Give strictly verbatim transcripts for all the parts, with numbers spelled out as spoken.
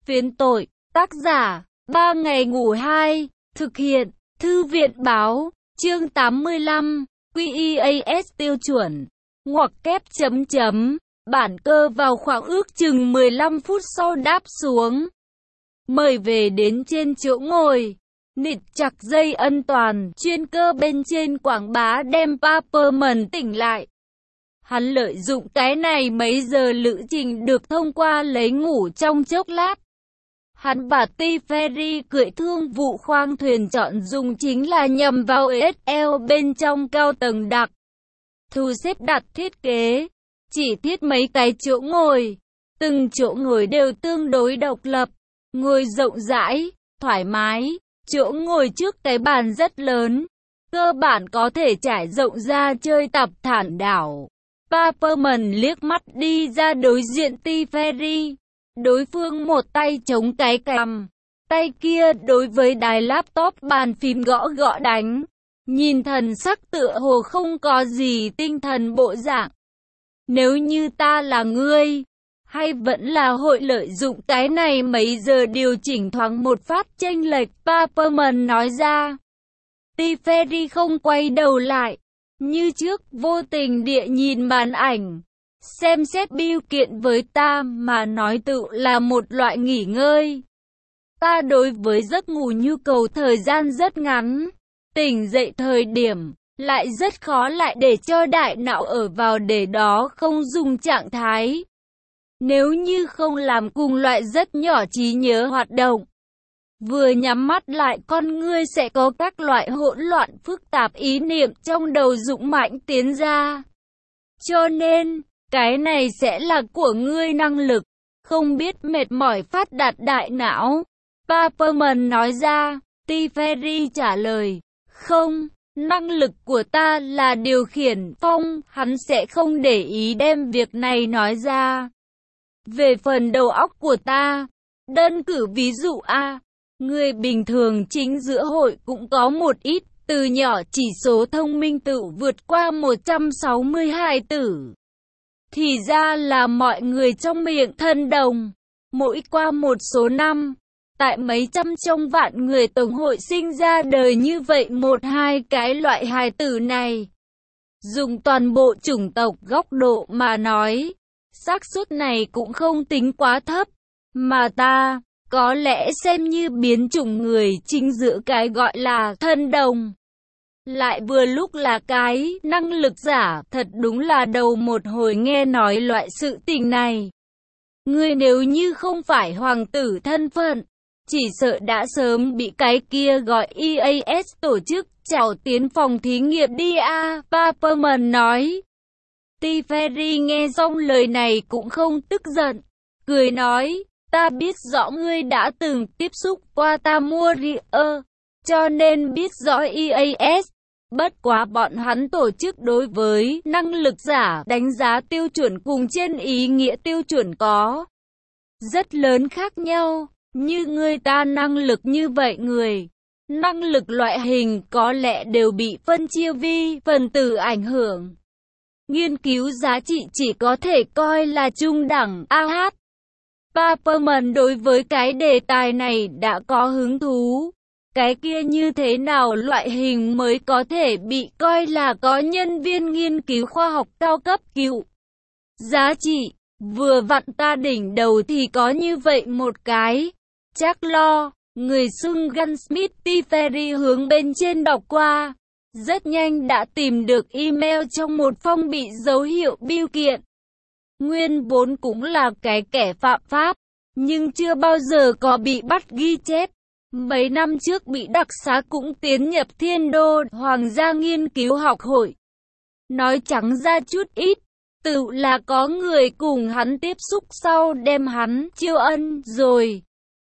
Phiến tội, tác giả, ba ngày ngủ hai, thực hiện, Thư viện báo, chương tám mươi lăm, quy e a s tiêu chuẩn, ngoặc kép chấm chấm, bản cơ vào khoảng ước chừng mười lăm phút sau đáp xuống. Mời về đến trên chỗ ngồi, nịt chặt dây an toàn, chuyên cơ bên trên quảng bá đem Paperman tỉnh lại. Hắn lợi dụng cái này mấy giờ lữ trình được thông qua lấy ngủ trong chốc lát. Hắn và T. Ferry cưỡi thương vụ khoang thuyền chọn dùng chính là nhằm vào ét lờ bên trong cao tầng đặc. Thu xếp đặt thiết kế, chỉ thiết mấy cái chỗ ngồi. Từng chỗ ngồi đều tương đối độc lập, ngồi rộng rãi, thoải mái. Chỗ ngồi trước cái bàn rất lớn, cơ bản có thể trải rộng ra chơi tập thản đảo. Paperman liếc mắt đi ra đối diện T. Ferry. Đối phương một tay chống cái cằm, tay kia đối với đài laptop bàn phím gõ gõ đánh. Nhìn thần sắc tựa hồ không có gì tinh thần bộ dạng. Nếu như ta là ngươi, hay vẫn là hội lợi dụng cái này mấy giờ điều chỉnh thoáng một phát chênh lệch, Paperman nói ra. T. Ferry không quay đầu lại, như trước vô tình địa nhìn màn ảnh. Xem xét bill kiện với ta mà nói tự là một loại nghỉ ngơi. Ta đối với giấc ngủ nhu cầu thời gian rất ngắn, tỉnh dậy thời điểm lại rất khó lại để cho đại não ở vào để đó không dùng trạng thái. Nếu như không làm cùng loại rất nhỏ trí nhớ hoạt động, vừa nhắm mắt lại con ngươi sẽ có các loại hỗn loạn phức tạp ý niệm trong đầu dũng mãnh tiến ra. Cho nên, cái này sẽ là của ngươi năng lực, không biết mệt mỏi phát đạt đại não. Paperman nói ra. T. Ferry trả lời, không, năng lực của ta là điều khiển phong, hắn sẽ không để ý đem việc này nói ra. Về phần đầu óc của ta, đơn cử ví dụ A, người bình thường chính giữa hội cũng có một ít, từ nhỏ chỉ số thông minh tự vượt qua một trăm sáu mươi hai tử. Thì ra là mọi người trong miệng thân đồng, mỗi qua một số năm, tại mấy trăm trong vạn người tổng hội sinh ra đời như vậy một hai cái loại hài tử này. Dùng toàn bộ chủng tộc góc độ mà nói, xác suất này cũng không tính quá thấp, mà ta, có lẽ xem như biến chủng người chính giữa cái gọi là thân đồng. Lại vừa lúc là cái năng lực giả, thật đúng là đầu một hồi nghe nói loại sự tình này. Ngươi nếu như không phải hoàng tử thân phận, chỉ sợ đã sớm bị cái kia gọi e a s tổ chức chào tiến phòng thí nghiệm đi a, Paperman nói. T. Ferry nghe xong lời này cũng không tức giận, cười nói, ta biết rõ ngươi đã từng tiếp xúc qua Tamurier, cho nên biết rõ e a s. Bất quá bọn hắn tổ chức đối với năng lực giả đánh giá tiêu chuẩn cùng trên ý nghĩa tiêu chuẩn có rất lớn khác nhau. Như người ta năng lực như vậy người, năng lực loại hình có lẽ đều bị phân chia vi phần tử ảnh hưởng. Nghiên cứu giá trị chỉ có thể coi là trung đẳng a hát. Paperman đối với cái đề tài này đã có hứng thú. Cái kia như thế nào loại hình mới có thể bị coi là có nhân viên nghiên cứu khoa học cao cấp cứu giá trị, vừa vặn ta đỉnh đầu thì có như vậy một cái. Chắc lo, người xưng Gunsmith. T. Ferry hướng bên trên đọc qua, rất nhanh đã tìm được email trong một phong bị dấu hiệu bill kiện. Nguyên vốn cũng là cái kẻ phạm pháp, nhưng chưa bao giờ có bị bắt ghi chép. Mấy năm trước bị đặc xá cũng tiến nhập Thiên Đô Hoàng gia nghiên cứu học hội. Nói trắng ra chút ít, tự là có người cùng hắn tiếp xúc sau đem hắn chiêu ân rồi.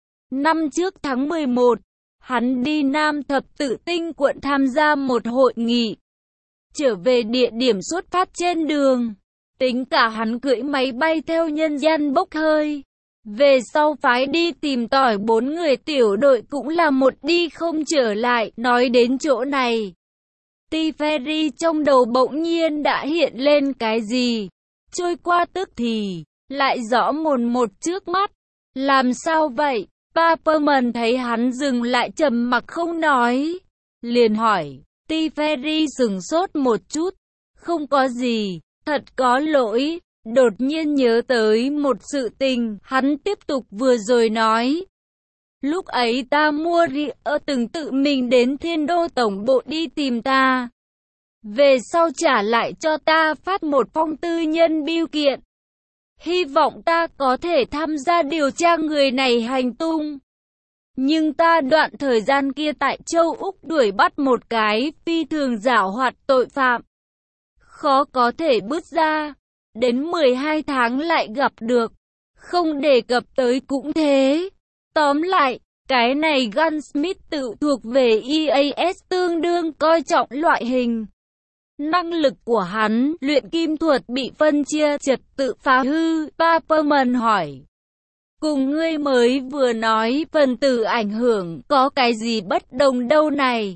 Năm trước tháng mười một, hắn đi Nam Thập Tự Tinh quận tham gia một hội nghị. Trở về địa điểm xuất phát trên đường, tính cả hắn cưỡi máy bay theo nhân gian bốc hơi. Về sau phái đi tìm tỏi bốn người tiểu đội cũng là một đi không trở lại. Nói đến chỗ này, T. Ferry trong đầu bỗng nhiên đã hiện lên cái gì. Trôi qua tức thì, lại rõ mồn một trước mắt. Làm sao vậy? Paperman thấy hắn dừng lại trầm mặc không nói, liền hỏi. Teferi sửng sốt một chút. Không có gì, thật có lỗi. Đột nhiên nhớ tới một sự tình, hắn tiếp tục vừa rồi nói. Lúc ấy ta mua Ria từng tự mình đến Thiên Đô Tổng Bộ đi tìm ta. Về sau trả lại cho ta phát một phong tư nhân bưu kiện. Hy vọng ta có thể tham gia điều tra người này hành tung. Nhưng ta đoạn thời gian kia tại châu Úc đuổi bắt một cái phi thường giảo hoạt tội phạm. Khó có thể bước ra. Đến mười hai tháng lại gặp được. Không đề cập tới cũng thế. Tóm lại, cái này Gunsmith tự thuộc về e a ét tương đương coi trọng loại hình. Năng lực của hắn, luyện kim thuật bị phân chia trật tự phá hư, Paperman hỏi. Cùng ngươi mới vừa nói phần tử ảnh hưởng, có cái gì bất đồng đâu này?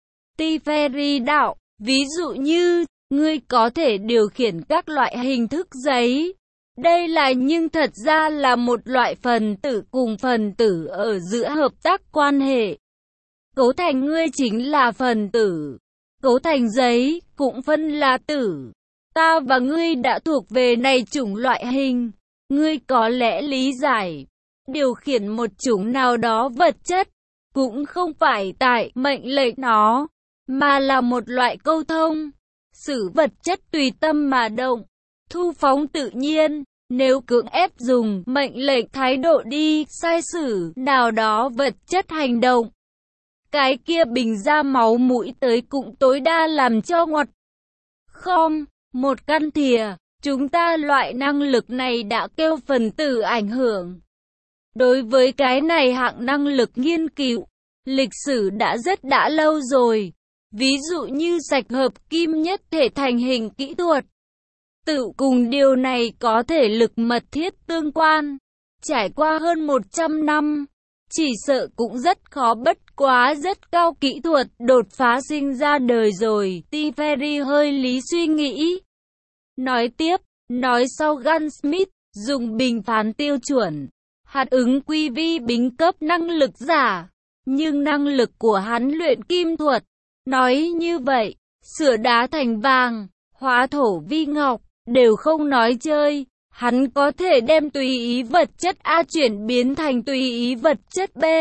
Teferi đạo, ví dụ như, ngươi có thể điều khiển các loại hình thức giấy. Đây là nhưng thật ra là một loại phần tử cùng phần tử ở giữa hợp tác quan hệ. Cấu thành ngươi chính là phần tử. Cấu thành giấy, cũng phân là tử. Ta và ngươi đã thuộc về này chủng loại hình. Ngươi có lẽ lý giải. Điều khiển một chủng nào đó vật chất, cũng không phải tại mệnh lệnh nó, mà là một loại câu thông. Sử vật chất tùy tâm mà động, thu phóng tự nhiên. Nếu cưỡng ép dùng mệnh lệnh thái độ đi sai sử nào đó vật chất hành động, cái kia bình ra máu mũi tới cũng tối đa làm cho ngoặt. Không, một căn thìa, chúng ta loại năng lực này đã kêu phần tử ảnh hưởng. Đối với cái này hạng năng lực nghiên cứu, lịch sử đã rất đã lâu rồi. Ví dụ như sạch hợp kim nhất thể thành hình kỹ thuật. Tự cùng điều này có thể lực mật thiết tương quan. Trải qua hơn một trăm năm, chỉ sợ cũng rất khó bất quá rất cao kỹ thuật đột phá sinh ra đời rồi. Teferi hơi lý suy nghĩ. Nói tiếp, nói sau Gunsmith, dùng bình phán tiêu chuẩn. Hạt ứng quy vi bính cấp năng lực giả. Nhưng năng lực của hắn luyện kim thuật. Nói như vậy, sửa đá thành vàng, hóa thổ vi ngọc, đều không nói chơi. Hắn có thể đem tùy ý vật chất A chuyển biến thành tùy ý vật chất B.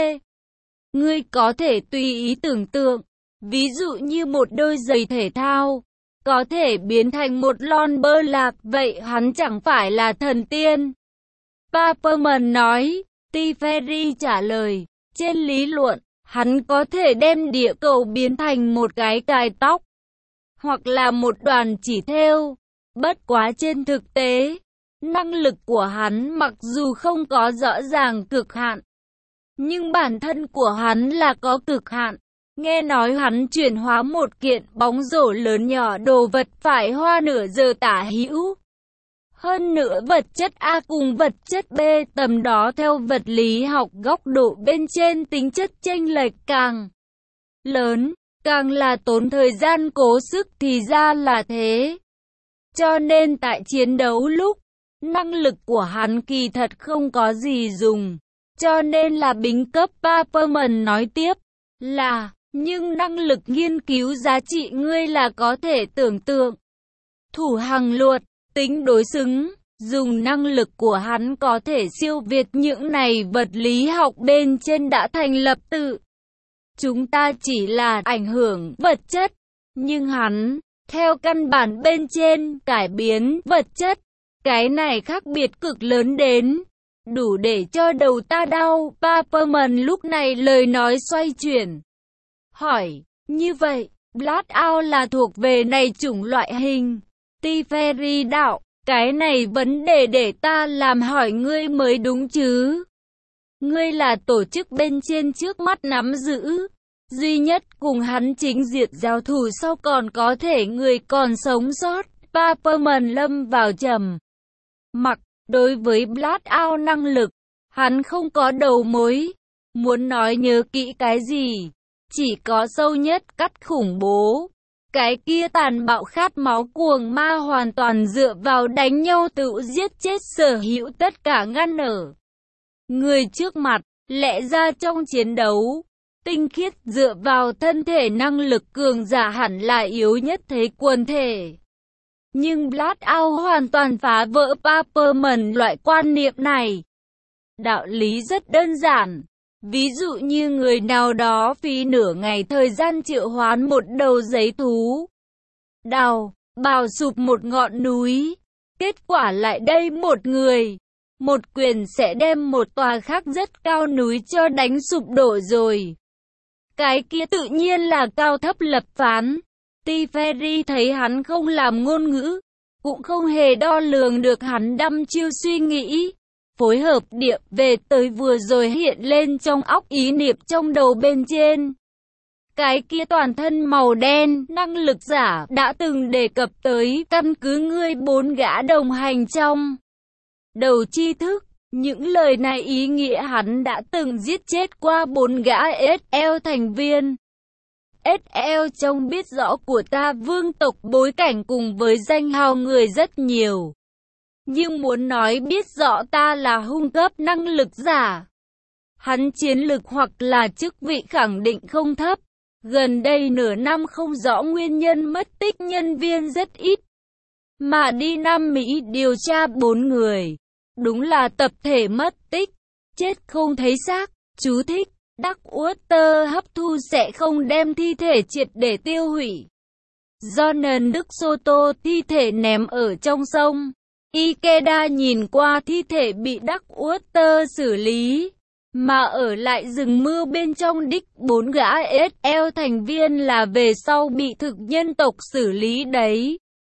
Ngươi có thể tùy ý tưởng tượng, ví dụ như một đôi giày thể thao, có thể biến thành một lon bơ lạc, vậy hắn chẳng phải là thần tiên. Paperman nói, Teferi trả lời, trên lý luận, hắn có thể đem địa cầu biến thành một cái cài tóc, hoặc là một đoàn chỉ thêu. Bất quá trên thực tế, năng lực của hắn mặc dù không có rõ ràng cực hạn, nhưng bản thân của hắn là có cực hạn. Nghe nói hắn chuyển hóa một kiện bóng rổ lớn nhỏ đồ vật phải hoa nửa giờ tả hữu. Hơn nữa vật chất A cùng vật chất B tầm đó theo vật lý học góc độ bên trên tính chất chênh lệch càng lớn, càng là tốn thời gian cố sức thì ra là thế. Cho nên tại chiến đấu lúc, năng lực của hắn kỳ thật không có gì dùng. Cho nên là bính cấp. Paperman nói tiếp là, nhưng năng lực nghiên cứu giá trị ngươi là có thể tưởng tượng. Thủ hàng luật, tính đối xứng, dùng năng lực của hắn có thể siêu việt những này vật lý học bên trên đã thành lập tự. Chúng ta chỉ là ảnh hưởng vật chất, nhưng hắn, theo căn bản bên trên, cải biến vật chất. Cái này khác biệt cực lớn đến, đủ để cho đầu ta đau. Paperman lúc này lời nói xoay chuyển. Hỏi, như vậy, Blackout là thuộc về này chủng loại hình. Teferi đạo, cái này vấn đề để ta làm hỏi ngươi mới đúng chứ. Ngươi là tổ chức bên trên trước mắt nắm giữ. Duy nhất cùng hắn chính diện giao thủ sau còn có thể người còn sống sót. Paperman lâm vào trầm mặc. Đối với Blackout năng lực, hắn không có đầu mối. Muốn nói nhớ kỹ cái gì, chỉ có sâu nhất cắt khủng bố. Cái kia tàn bạo khát máu cuồng ma hoàn toàn dựa vào đánh nhau tự giết chết sở hữu tất cả ngăn ở. Người trước mặt, lẽ ra trong chiến đấu, tinh khiết dựa vào thân thể năng lực cường giả hẳn là yếu nhất thế quần thể. Nhưng Blackout hoàn toàn phá vỡ Paperman loại quan niệm này. Đạo lý rất đơn giản. Ví dụ như người nào đó phí nửa ngày thời gian triệu hoán một đầu giấy thú, đào, bào sụp một ngọn núi. Kết quả lại đây một người, một quyền sẽ đem một tòa khác rất cao núi cho đánh sụp đổ rồi. Cái kia tự nhiên là cao thấp lập phán. Teferi thấy hắn không làm ngôn ngữ, cũng không hề đo lường được hắn đăm chiêu suy nghĩ. Phối hợp điệp về tới vừa rồi hiện lên trong óc ý niệm trong đầu bên trên. Cái kia toàn thân màu đen, năng lực giả, đã từng đề cập tới, căn cứ ngươi bốn gã đồng hành trong đầu tri thức. Những lời này ý nghĩa hắn đã từng giết chết qua bốn gã ét lờ thành viên. ét lờ trong biết rõ của ta vương tộc bối cảnh cùng với danh hào người rất nhiều. Nhưng muốn nói biết rõ ta là hung cấp năng lực giả, hắn chiến lực hoặc là chức vị khẳng định không thấp. Gần đây nửa năm không rõ nguyên nhân mất tích nhân viên rất ít. Mà đi Nam Mỹ điều tra bốn người. Đúng là tập thể mất tích, chết không thấy xác. Chú thích, Darkwater hấp thu sẽ không đem thi thể triệt để tiêu hủy. Jonan Đức Soto thi thể ném ở trong sông. Ikeda nhìn qua thi thể bị Darkwater xử lý, mà ở lại rừng mưa bên trong đích bốn gã ét lờ thành viên là về sau bị thực nhân tộc xử lý đấy.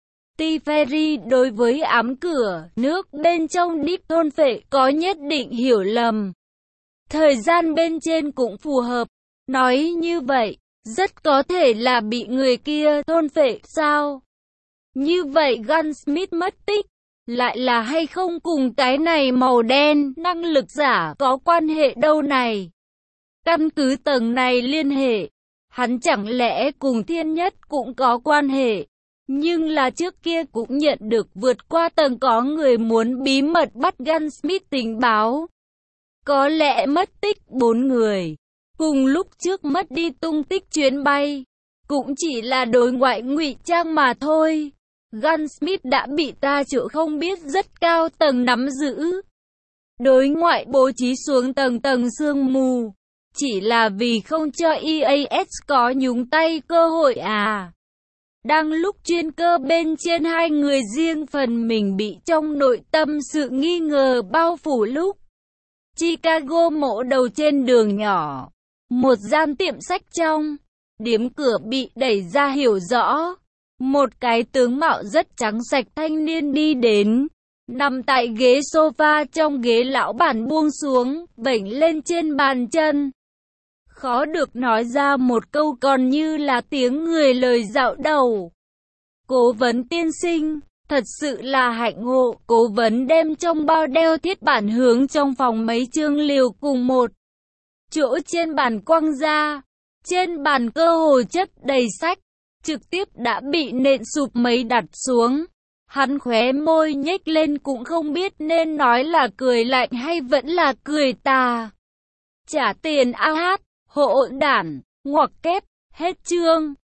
Teferi đối với ám cửa nước bên trong đích thôn phệ có nhất định hiểu lầm. Thời gian bên trên cũng phù hợp. Nói như vậy, rất có thể là bị người kia thôn phệ sao? Như vậy Gunsmith mất tích, lại là hay không cùng cái này màu đen, năng lực giả có quan hệ đâu này? Căn cứ tầng này liên hệ, hắn chẳng lẽ cùng thiên nhất cũng có quan hệ? Nhưng là trước kia cũng nhận được vượt qua tầng có người muốn bí mật bắt Gunsmith tình báo. Có lẽ mất tích bốn người, cùng lúc trước mất đi tung tích chuyến bay, cũng chỉ là đối ngoại ngụy trang mà thôi. Gunsmith đã bị ta chỗ không biết rất cao tầng nắm giữ. Đối ngoại bố trí xuống tầng tầng sương mù, chỉ là vì không cho e a ét có nhúng tay cơ hội à. Đang lúc chuyên cơ bên trên hai người riêng phần mình bị trong nội tâm sự nghi ngờ bao phủ lúc Chicago mổ đầu trên đường nhỏ, một gian tiệm sách trong điếm cửa bị đẩy ra hiểu rõ. Một cái tướng mạo rất trắng sạch thanh niên đi đến, nằm tại ghế sofa trong ghế lão bản buông xuống, vểnh lên trên bàn chân. Khó được nói ra một câu còn như là tiếng người lời dạo đầu. Cố vấn tiên sinh, thật sự là hạnh ngộ. Cố vấn đem trong bao đeo thiết bản hướng trong phòng mấy chương liều cùng một chỗ trên bàn quăng ra. Trên bàn cơ hồ chất đầy sách, trực tiếp đã bị nện sụp mấy đặt xuống. Hắn khóe môi nhếch lên cũng không biết nên nói là cười lạnh hay vẫn là cười tà. Trả tiền a hát, hộ đản, ngoặc kép, hết chương.